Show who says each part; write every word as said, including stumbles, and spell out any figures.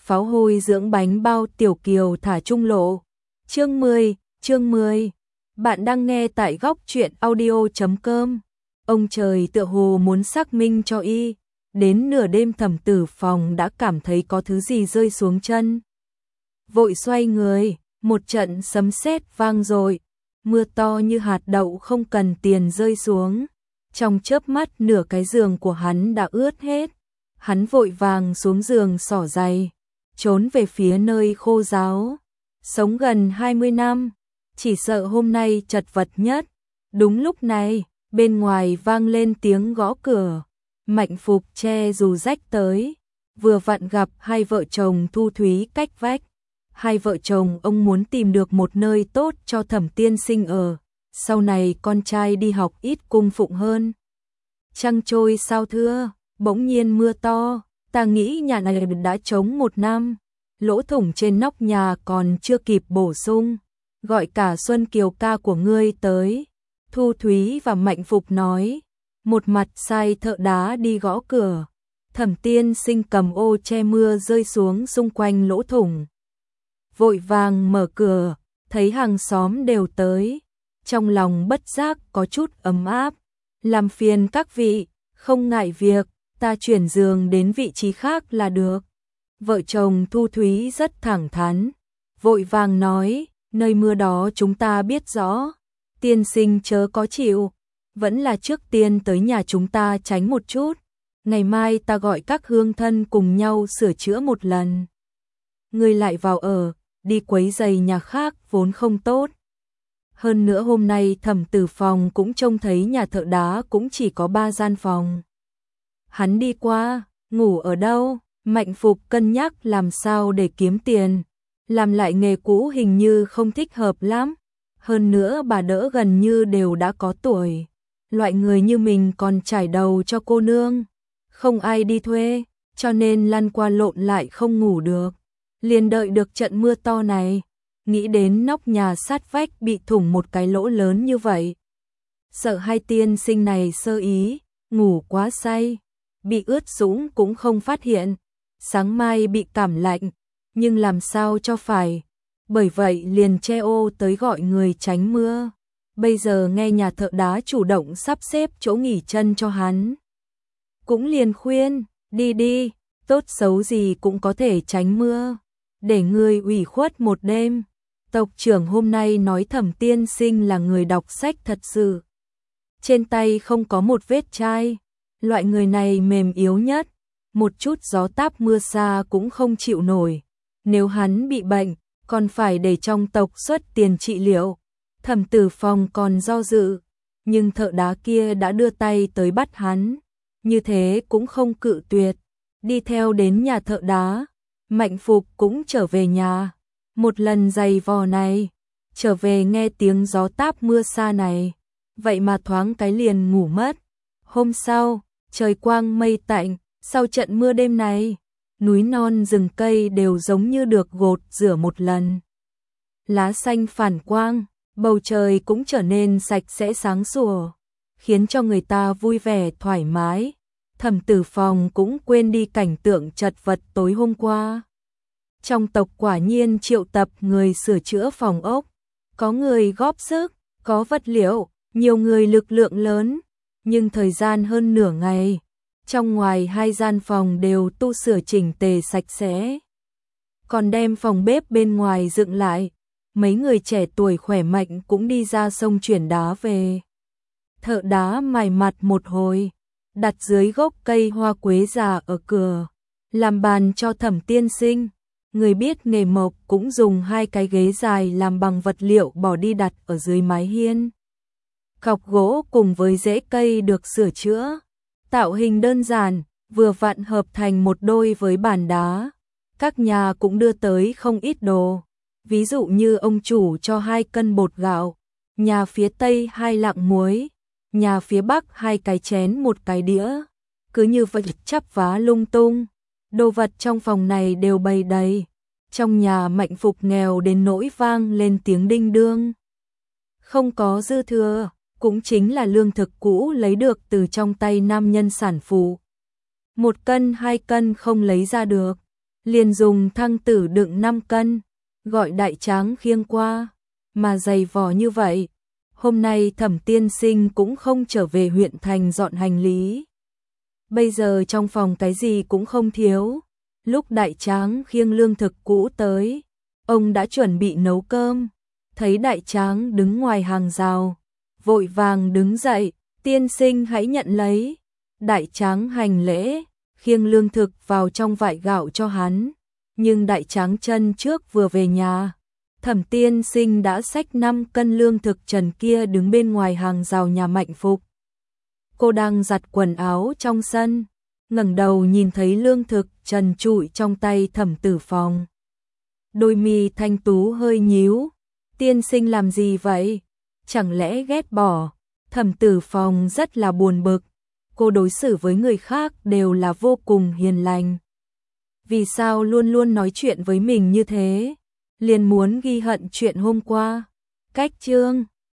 Speaker 1: Pháo hôi dưỡng bánh bao Tiểu Kiều thả trung lộ. Chương mười, chương mười. Bạn đang nghe tại góc truyện audio chấm com. Ông trời tựa hồ muốn xác minh cho y. Đến nửa đêm Thẩm Tử Phòng đã cảm thấy có thứ gì rơi xuống chân. Vội xoay người, một trận sấm sét vang dội, mưa to như hạt đậu không cần tiền rơi xuống. Trong chớp mắt nửa cái giường của hắn đã ướt hết. Hắn vội vàng xuống giường xỏ giày, trốn về phía nơi khô ráo. Sống gần hai mươi năm, chỉ sợ hôm nay chật vật nhất. Đúng lúc này, bên ngoài vang lên tiếng gõ cửa. Mạnh Phục che dù rách tới, vừa vặn gặp hai vợ chồng Thu Thúy cách vách. Hai vợ chồng ông muốn tìm được một nơi tốt cho Thẩm tiên sinh ở, sau này con trai đi học ít cung phụng hơn. Trăng trôi sao thưa, bỗng nhiên mưa to, ta nghĩ nhà này đã trống một năm, lỗ thủng trên nóc nhà còn chưa kịp bổ sung, gọi cả Xuân Kiều ca của ngươi tới. Thu Thúy và Mạnh Phục nói, một mặt sai thợ đá đi gõ cửa. Thẩm tiên sinh cầm ô che mưa rơi xuống xung quanh lỗ thủng, vội vàng mở cửa, thấy hàng xóm đều tới, trong lòng bất giác có chút ấm áp. Làm phiền các vị, không ngại việc, ta chuyển giường đến vị trí khác là được. Vợ chồng Thu Thúy rất thẳng thắn, vội vàng nói, nơi mưa đó chúng ta biết rõ, tiên sinh chớ có chịu, vẫn là trước tiên tới nhà chúng ta tránh một chút, ngày mai ta gọi các hương thân cùng nhau sửa chữa một lần. Người lại vào ở, đi quấy giày nhà khác vốn không tốt. Hơn nữa hôm nay Thẩm Tử Phòng cũng trông thấy nhà thợ đá cũng chỉ có ba gian phòng. Hắn đi qua, ngủ ở đâu? Mạnh Phục cân nhắc làm sao để kiếm tiền, làm lại nghề cũ hình như không thích hợp lắm. Hơn nữa bà đỡ gần như đều đã có tuổi, loại người như mình còn trải đầu cho cô nương, không ai đi thuê, cho nên lăn qua lộn lại không ngủ được. Liền đợi được trận mưa to này, nghĩ đến nóc nhà sát vách bị thủng một cái lỗ lớn như vậy. Sợ hai tiên sinh này sơ ý, ngủ quá say, bị ướt sũng cũng không phát hiện, sáng mai bị cảm lạnh, nhưng làm sao cho phải. Bởi vậy liền che ô tới gọi người tránh mưa. Bây giờ nghe nhà thợ đá chủ động sắp xếp chỗ nghỉ chân cho hắn, cũng liền khuyên, đi đi, tốt xấu gì cũng có thể tránh mưa, để người ủy khuất một đêm. Tộc trưởng hôm nay nói Thẩm tiên sinh là người đọc sách thật sự, trên tay không có một vết chai, loại người này mềm yếu nhất, một chút gió táp mưa xa cũng không chịu nổi. Nếu hắn bị bệnh, còn phải để trong tộc xuất tiền trị liệu. Thẩm Tử Phòng còn do dự, nhưng thợ đá kia đã đưa tay tới bắt hắn, như thế cũng không cự tuyệt. Đi theo đến nhà thợ đá, Mạnh Phục cũng trở về nhà. Một lần giày vò này, trở về nghe tiếng gió táp mưa xa này, vậy mà thoáng cái liền ngủ mất. Hôm sau, trời quang mây tạnh, sau trận mưa đêm này, núi non rừng cây đều giống như được gột rửa một lần. Lá xanh phản quang, bầu trời cũng trở nên sạch sẽ sáng sủa, khiến cho người ta vui vẻ thoải mái. Thẩm Tử Phòng cũng quên đi cảnh tượng chật vật tối hôm qua. Trong tộc quả nhiên triệu tập người sửa chữa phòng ốc, có người góp sức, có vật liệu, nhiều người lực lượng lớn, nhưng thời gian hơn nửa ngày, trong ngoài hai gian phòng đều tu sửa chỉnh tề sạch sẽ. Còn đem phòng bếp bên ngoài dựng lại, mấy người trẻ tuổi khỏe mạnh cũng đi ra sông chuyển đá về. Thợ đá mài mặt một hồi, đặt dưới gốc cây hoa quế già ở cửa, làm bàn cho Thẩm tiên sinh. Người biết nghề mộc cũng dùng hai cái ghế dài làm bằng vật liệu bỏ đi đặt ở dưới mái hiên. Cọc gỗ cùng với rễ cây được sửa chữa, tạo hình đơn giản, vừa vặn hợp thành một đôi với bàn đá. Các nhà cũng đưa tới không ít đồ, ví dụ như ông chủ cho hai cân bột gạo, nhà phía Tây hai lạng muối, nhà phía Bắc hai cái chén một cái đĩa. Cứ như vậy chắp vá lung tung, đồ vật trong phòng này đều bày đầy. Trong nhà Mạnh Phục nghèo đến nỗi vang lên tiếng đinh đương. Không có dư thừa, cũng chính là lương thực cũ lấy được từ trong tay nam nhân sản phụ. Một cân hai cân không lấy ra được, liền dùng thăng tử đựng năm cân, gọi Đại Tráng khiêng qua, mà dày vò như vậy. Hôm nay Thẩm tiên sinh cũng không trở về huyện thành dọn hành lý. Bây giờ trong phòng cái gì cũng không thiếu. Lúc Đại Tráng khiêng lương thực cũ tới, ông đã chuẩn bị nấu cơm. Thấy Đại Tráng đứng ngoài hàng rào, vội vàng đứng dậy, tiên sinh hãy nhận lấy. Đại Tráng hành lễ, khiêng lương thực vào trong vại gạo cho hắn. Nhưng Đại Tráng chân trước vừa về nhà, Thẩm tiên sinh đã xách năm cân lương thực trần kia đứng bên ngoài hàng rào nhà Mạnh Phục. Cô đang giặt quần áo trong sân, ngẩng đầu nhìn thấy lương thực trần trụi trong tay Thẩm Tử Phong. Đôi mi thanh tú hơi nhíu, tiên sinh làm gì vậy? Chẳng lẽ ghét bỏ? Thẩm Tử Phong rất là buồn bực, cô đối xử với người khác đều là vô cùng hiền lành. Vì sao luôn luôn nói chuyện với mình như thế? Liền muốn ghi hận chuyện hôm qua. Cách chương